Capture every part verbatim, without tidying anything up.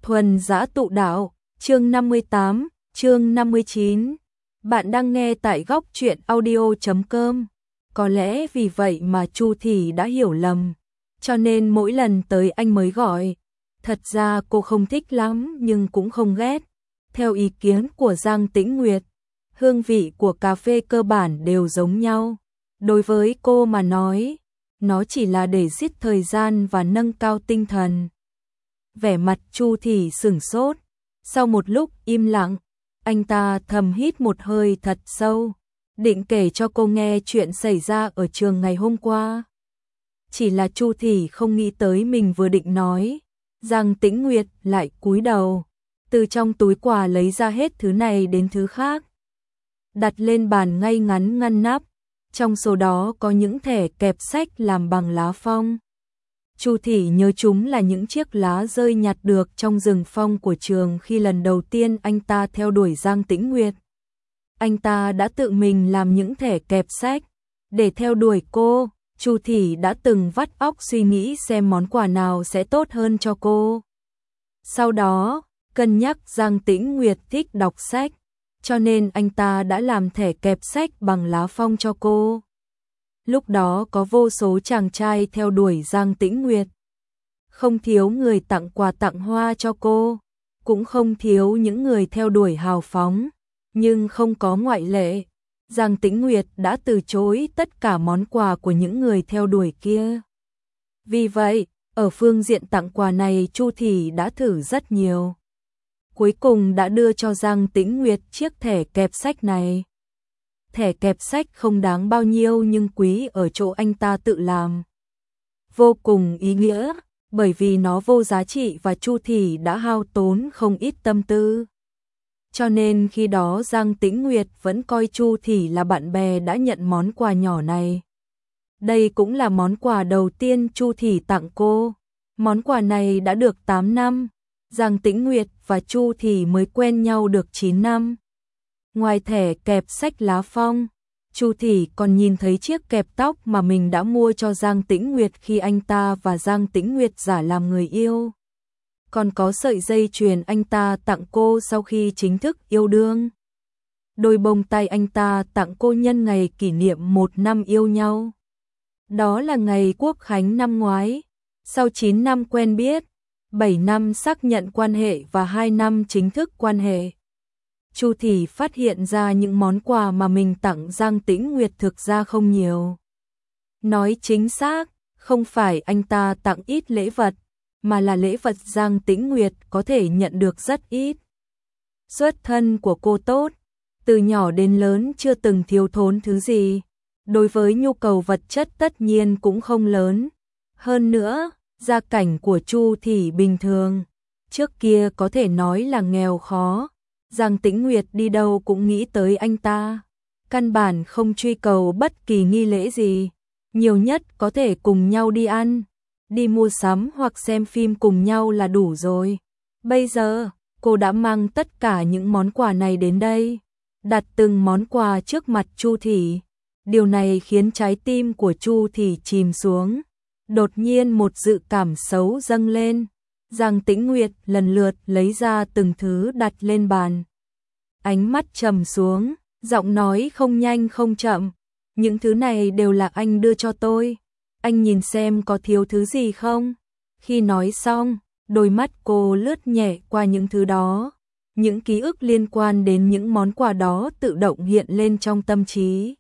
Thuần Dã Tụ Đạo, chương năm mươi tám, chương năm mươi chín. Bạn đang nghe tại góc truyện audio chấm com. Có lẽ vì vậy mà Chu Thị đã hiểu lầm, cho nên mỗi lần tới anh mới gọi. Thật ra cô không thích lắm nhưng cũng không ghét. Theo ý kiến của Giang Tĩnh Nguyệt, hương vị của cà phê cơ bản đều giống nhau. Đối với cô mà nói, nó chỉ là để giết thời gian và nâng cao tinh thần. Vẻ mặt Chu Thị sửng sốt, sau một lúc im lặng, anh ta thầm hít một hơi thật sâu, định kể cho cô nghe chuyện xảy ra ở trường ngày hôm qua. Chỉ là Chu Thị không nghĩ tới mình vừa định nói, Giang Tĩnh Nguyệt lại cúi đầu, từ trong túi quà lấy ra hết thứ này đến thứ khác, đặt lên bàn ngay ngắn ngăn nắp, trong số đó có những thẻ kẹp sách làm bằng lá phong. Chu Thị nhớ chúng là những chiếc lá rơi nhặt được trong rừng phong của trường khi lần đầu tiên anh ta theo đuổi Giang Tĩnh Nguyệt. Anh ta đã tự mình làm những thẻ kẹp sách để theo đuổi cô. Chu Thị đã từng vắt óc suy nghĩ xem món quà nào sẽ tốt hơn cho cô. Sau đó, cân nhắc Giang Tĩnh Nguyệt thích đọc sách, cho nên anh ta đã làm thẻ kẹp sách bằng lá phong cho cô. Lúc đó có vô số chàng trai theo đuổi Giang Tĩnh Nguyệt. Không thiếu người tặng quà tặng hoa cho cô, cũng không thiếu những người theo đuổi hào phóng, nhưng không có ngoại lệ. Giang Tĩnh Nguyệt đã từ chối tất cả món quà của những người theo đuổi kia. Vì vậy, ở phương diện tặng quà này Chu Thị đã thử rất nhiều. Cuối cùng đã đưa cho Giang Tĩnh Nguyệt chiếc thẻ kẹp sách này. Thẻ kẹp sách không đáng bao nhiêu nhưng quý ở chỗ anh ta tự làm. Vô cùng ý nghĩa, bởi vì nó vô giá trị và Chu Thị đã hao tốn không ít tâm tư. Cho nên khi đó Giang Tĩnh Nguyệt vẫn coi Chu Thị là bạn bè đã nhận món quà nhỏ này. Đây cũng là món quà đầu tiên Chu Thị tặng cô. Món quà này đã được tám năm, Giang Tĩnh Nguyệt và Chu Thị mới quen nhau được chín năm. Ngoài thẻ kẹp sách lá phong, Chu Thị còn nhìn thấy chiếc kẹp tóc mà mình đã mua cho Giang Tĩnh Nguyệt khi anh ta và Giang Tĩnh Nguyệt giả làm người yêu. Còn có sợi dây chuyền anh ta tặng cô sau khi chính thức yêu đương. Đôi bông tai anh ta tặng cô nhân ngày kỷ niệm một năm yêu nhau. Đó là ngày Quốc khánh năm ngoái. Sau chín năm quen biết, bảy năm xác nhận quan hệ và hai năm chính thức quan hệ, Chu Thị phát hiện ra những món quà mà mình tặng Giang Tĩnh Nguyệt thực ra không nhiều. Nói chính xác, không phải anh ta tặng ít lễ vật, mà là lễ vật Giang Tĩnh Nguyệt có thể nhận được rất ít. Xuất thân của cô tốt, từ nhỏ đến lớn chưa từng thiếu thốn thứ gì. Đối với nhu cầu vật chất tất nhiên cũng không lớn. Hơn nữa, gia cảnh của Chu Thị bình thường, trước kia có thể nói là nghèo khó. Giang Tĩnh Nguyệt đi đâu cũng nghĩ tới anh ta, căn bản không truy cầu bất kỳ nghi lễ gì, nhiều nhất có thể cùng nhau đi ăn, đi mua sắm hoặc xem phim cùng nhau là đủ rồi. Bây giờ, cô đã mang tất cả những món quà này đến đây, đặt từng món quà trước mặt Chu Thị. Điều này khiến trái tim của Chu Thị chìm xuống. Đột nhiên một dự cảm xấu dâng lên. Giang Tĩnh Nguyệt lần lượt lấy ra từng thứ đặt lên bàn. Ánh mắt trầm xuống, giọng nói không nhanh không chậm. Những thứ này đều là anh đưa cho tôi. Anh nhìn xem có thiếu thứ gì không? Khi nói xong, đôi mắt cô lướt nhẹ qua những thứ đó. Những ký ức liên quan đến những món quà đó tự động hiện lên trong tâm trí.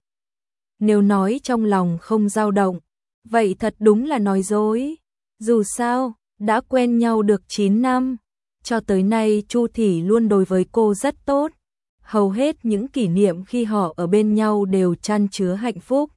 Nếu nói trong lòng không dao động, vậy thật đúng là nói dối. Dù sao, đã quen nhau được chín năm, cho tới nay Chu Thị luôn đối với cô rất tốt. Hầu hết những kỷ niệm khi họ ở bên nhau đều chan chứa hạnh phúc.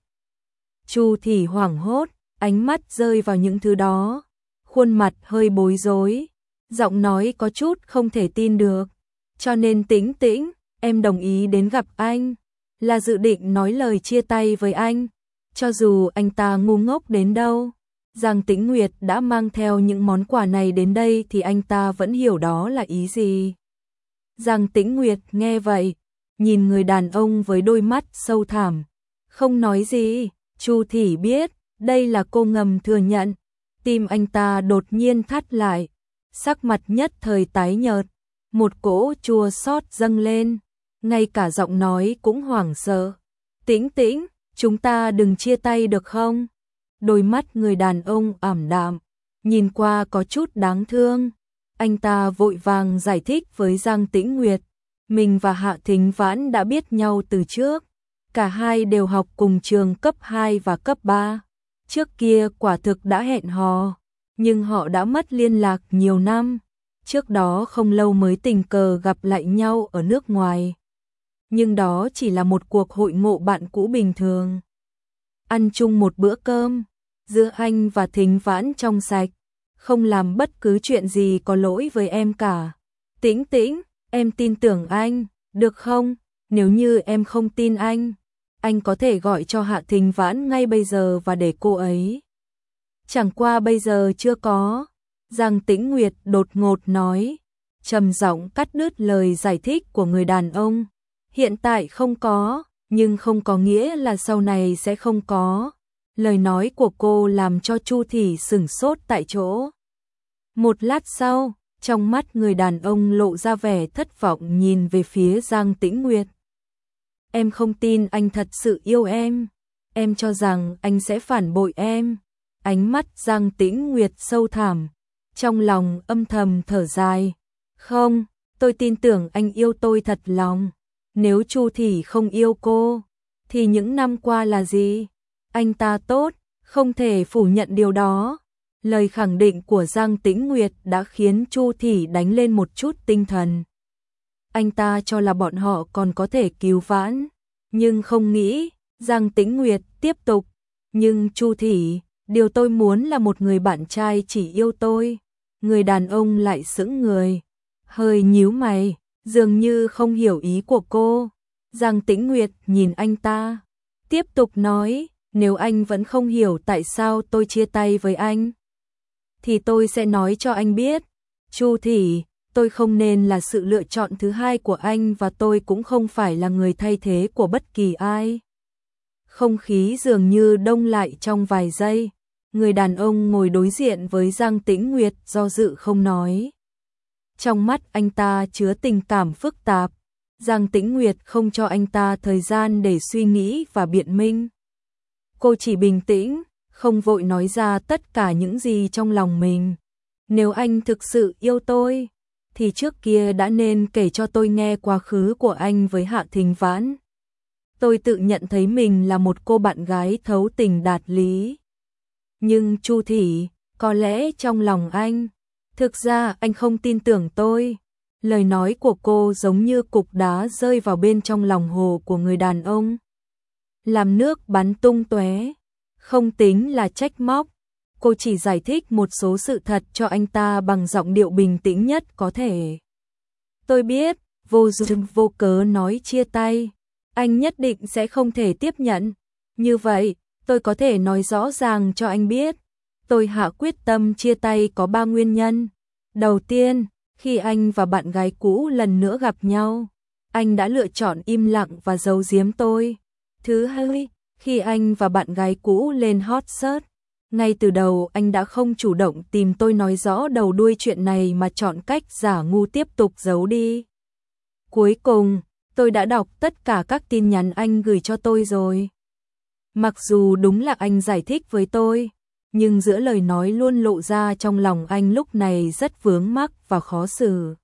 Chu Thị hoảng hốt, ánh mắt rơi vào những thứ đó, khuôn mặt hơi bối rối, giọng nói có chút không thể tin được. Cho nên Tĩnh Tĩnh, em đồng ý đến gặp anh, là dự định nói lời chia tay với anh, cho dù anh ta ngu ngốc đến đâu. Giang Tĩnh Nguyệt đã mang theo những món quà này đến đây thì anh ta vẫn hiểu đó là ý gì. Giang Tĩnh Nguyệt nghe vậy, nhìn người đàn ông với đôi mắt sâu thẳm, không nói gì. Chu Thị biết, đây là cô ngầm thừa nhận. Tim anh ta đột nhiên thắt lại, sắc mặt nhất thời tái nhợt, một cỗ chua xót dâng lên, ngay cả giọng nói cũng hoảng sợ. Tĩnh Tĩnh, chúng ta đừng chia tay được không? Đôi mắt người đàn ông ảm đạm, nhìn qua có chút đáng thương. Anh ta vội vàng giải thích với Giang Tĩnh Nguyệt, mình và Hạ Thính Vãn đã biết nhau từ trước, cả hai đều học cùng trường cấp hai và cấp ba. Trước kia quả thực đã hẹn hò, nhưng họ đã mất liên lạc nhiều năm. Trước đó không lâu mới tình cờ gặp lại nhau ở nước ngoài. Nhưng đó chỉ là một cuộc hội ngộ bạn cũ bình thường. Ăn chung một bữa cơm, giữa anh và Thính Vãn trong sạch, không làm bất cứ chuyện gì có lỗi với em cả. Tĩnh Tĩnh, em tin tưởng anh, được không? Nếu như em không tin anh, anh có thể gọi cho Hạ Thính Vãn ngay bây giờ và để cô ấy. Chẳng qua bây giờ chưa có. Giang Tĩnh Nguyệt đột ngột nói, trầm giọng cắt đứt lời giải thích của người đàn ông. Hiện tại không có, nhưng không có nghĩa là sau này sẽ không có. Lời nói của cô làm cho Chu Thị sửng sốt tại chỗ. Một lát sau, trong mắt người đàn ông lộ ra vẻ thất vọng nhìn về phía Giang Tĩnh Nguyệt. Em không tin anh thật sự yêu em. Em cho rằng anh sẽ phản bội em. Ánh mắt Giang Tĩnh Nguyệt sâu thẳm, trong lòng âm thầm thở dài. Không, tôi tin tưởng anh yêu tôi thật lòng. Nếu Chu Thị không yêu cô, thì những năm qua là gì? Anh ta tốt, không thể phủ nhận điều đó. Lời khẳng định của Giang Tĩnh Nguyệt đã khiến Chu Thị đánh lên một chút tinh thần. Anh ta cho là bọn họ còn có thể cứu vãn, nhưng không nghĩ. Giang Tĩnh Nguyệt tiếp tục, nhưng Chu Thị, điều tôi muốn là một người bạn trai chỉ yêu tôi. Người đàn ông lại sững người, hơi nhíu mày, dường như không hiểu ý của cô. Giang Tĩnh Nguyệt nhìn anh ta, tiếp tục nói, nếu anh vẫn không hiểu tại sao tôi chia tay với anh, thì tôi sẽ nói cho anh biết. Chu Thị, tôi không nên là sự lựa chọn thứ hai của anh và tôi cũng không phải là người thay thế của bất kỳ ai. Không khí dường như đông lại trong vài giây. Người đàn ông ngồi đối diện với Giang Tĩnh Nguyệt do dự không nói. Trong mắt anh ta chứa tình cảm phức tạp. Giang Tĩnh Nguyệt không cho anh ta thời gian để suy nghĩ và biện minh. Cô chỉ bình tĩnh, không vội nói ra tất cả những gì trong lòng mình. Nếu anh thực sự yêu tôi, thì trước kia đã nên kể cho tôi nghe quá khứ của anh với Hạ Thính Vãn. Tôi tự nhận thấy mình là một cô bạn gái thấu tình đạt lý. Nhưng Chu Thị, có lẽ trong lòng anh, thực ra anh không tin tưởng tôi. Lời nói của cô giống như cục đá rơi vào bên trong lòng hồ của người đàn ông, làm nước bắn tung tóe. Không tính là trách móc, cô chỉ giải thích một số sự thật cho anh ta bằng giọng điệu bình tĩnh nhất có thể. Tôi biết, vô dụng vô cớ nói chia tay, anh nhất định sẽ không thể tiếp nhận. Như vậy, tôi có thể nói rõ ràng cho anh biết. Tôi hạ quyết tâm chia tay có ba nguyên nhân. Đầu tiên, khi anh và bạn gái cũ lần nữa gặp nhau, anh đã lựa chọn im lặng và giấu giếm tôi. Thứ hai, khi anh và bạn gái cũ lên hot search, ngay từ đầu anh đã không chủ động tìm tôi nói rõ đầu đuôi chuyện này mà chọn cách giả ngu tiếp tục giấu đi. Cuối cùng, tôi đã đọc tất cả các tin nhắn anh gửi cho tôi rồi. Mặc dù đúng là anh giải thích với tôi, nhưng giữa lời nói luôn lộ ra trong lòng anh lúc này rất vướng mắc và khó xử.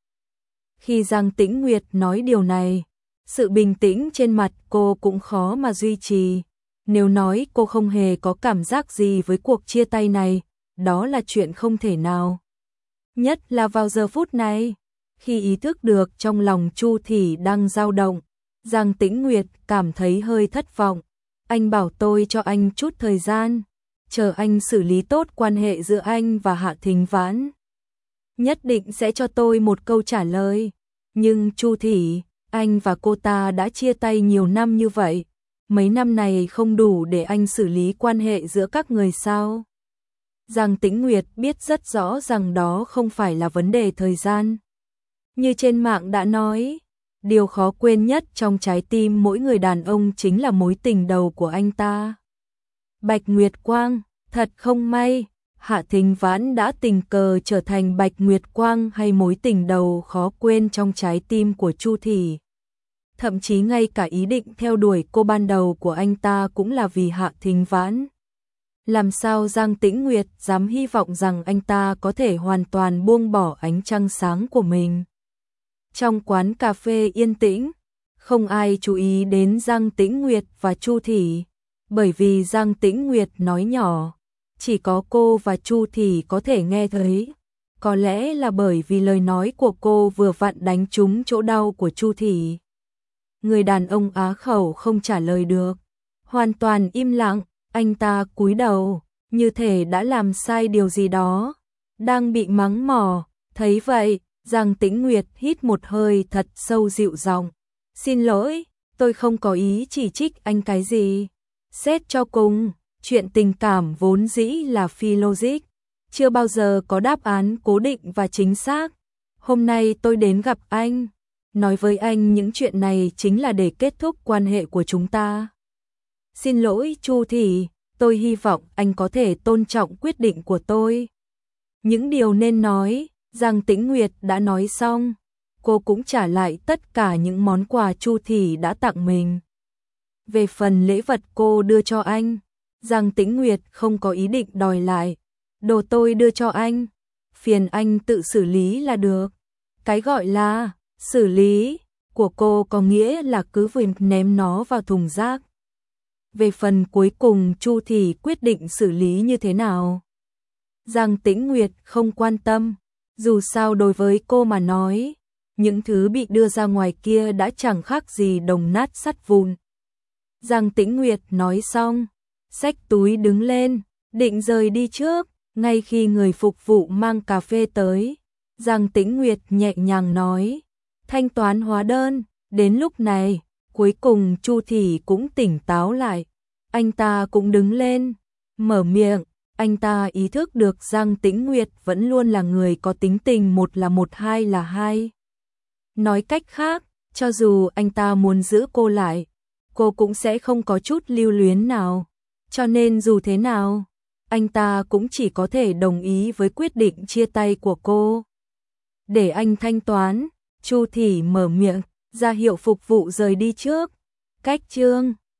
Khi Giang Tĩnh Nguyệt nói điều này, sự bình tĩnh trên mặt cô cũng khó mà duy trì. Nếu nói cô không hề có cảm giác gì với cuộc chia tay này, đó là chuyện không thể nào. Nhất là vào giờ phút này, khi ý thức được trong lòng Chu Thị đang dao động, Giang Tĩnh Nguyệt cảm thấy hơi thất vọng. Anh bảo tôi cho anh chút thời gian, chờ anh xử lý tốt quan hệ giữa anh và Hạ Thính Vãn, nhất định sẽ cho tôi một câu trả lời. Nhưng Chu Thị, anh và cô ta đã chia tay nhiều năm như vậy, mấy năm này không đủ để anh xử lý quan hệ giữa các người sao? Giang Tĩnh Nguyệt biết rất rõ rằng đó không phải là vấn đề thời gian. Như trên mạng đã nói, điều khó quên nhất trong trái tim mỗi người đàn ông chính là mối tình đầu của anh ta. Bạch Nguyệt Quang, thật không may, Hạ Thính Vãn đã tình cờ trở thành Bạch Nguyệt Quang hay mối tình đầu khó quên trong trái tim của Chu Thị. Thậm chí ngay cả ý định theo đuổi cô ban đầu của anh ta cũng là vì Hạ Thính Vãn. Làm sao Giang Tĩnh Nguyệt dám hy vọng rằng anh ta có thể hoàn toàn buông bỏ ánh trăng sáng của mình. Trong quán cà phê yên tĩnh, không ai chú ý đến Giang Tĩnh Nguyệt và Chu Thị, bởi vì Giang Tĩnh Nguyệt nói nhỏ, chỉ có cô và Chu Thị có thể nghe thấy. Có lẽ là bởi vì lời nói của cô vừa vặn đánh trúng chỗ đau của Chu Thị. Người đàn ông á khẩu không trả lời được, hoàn toàn im lặng, anh ta cúi đầu, như thể đã làm sai điều gì đó, đang bị mắng mỏ. Thấy vậy, Giang Tĩnh Nguyệt hít một hơi thật sâu dịu giọng, "Xin lỗi, tôi không có ý chỉ trích anh cái gì. Xét cho cùng, chuyện tình cảm vốn dĩ là phi logic, chưa bao giờ có đáp án cố định và chính xác. Hôm nay tôi đến gặp anh, nói với anh những chuyện này chính là để kết thúc quan hệ của chúng ta. Xin lỗi Chu Thị, tôi hy vọng anh có thể tôn trọng quyết định của tôi." Những điều nên nói, Giang Tĩnh Nguyệt đã nói xong, cô cũng trả lại tất cả những món quà Chu Thị đã tặng mình. Về phần lễ vật cô đưa cho anh, Giang Tĩnh Nguyệt không có ý định đòi lại. Đồ tôi đưa cho anh, phiền anh tự xử lý là được. Cái gọi là xử lý của cô có nghĩa là cứ việc ném nó vào thùng rác. Về phần cuối cùng Chu Thị quyết định xử lý như thế nào, Giang Tĩnh Nguyệt không quan tâm, dù sao đối với cô mà nói, những thứ bị đưa ra ngoài kia đã chẳng khác gì đồng nát sắt vụn. Giang Tĩnh Nguyệt nói xong, xách túi đứng lên, định rời đi trước, ngay khi người phục vụ mang cà phê tới, Giang Tĩnh Nguyệt nhẹ nhàng nói, "Thanh toán hóa đơn." Đến lúc này, cuối cùng Chu Thị cũng tỉnh táo lại, anh ta cũng đứng lên, mở miệng. Anh ta ý thức được Giang Tĩnh Nguyệt vẫn luôn là người có tính tình một là một hai là hai. Nói cách khác, cho dù anh ta muốn giữ cô lại, cô cũng sẽ không có chút lưu luyến nào. Cho nên dù thế nào, anh ta cũng chỉ có thể đồng ý với quyết định chia tay của cô. Để anh thanh toán, Chu Thị mở miệng, ra hiệu phục vụ rời đi trước. Cách chương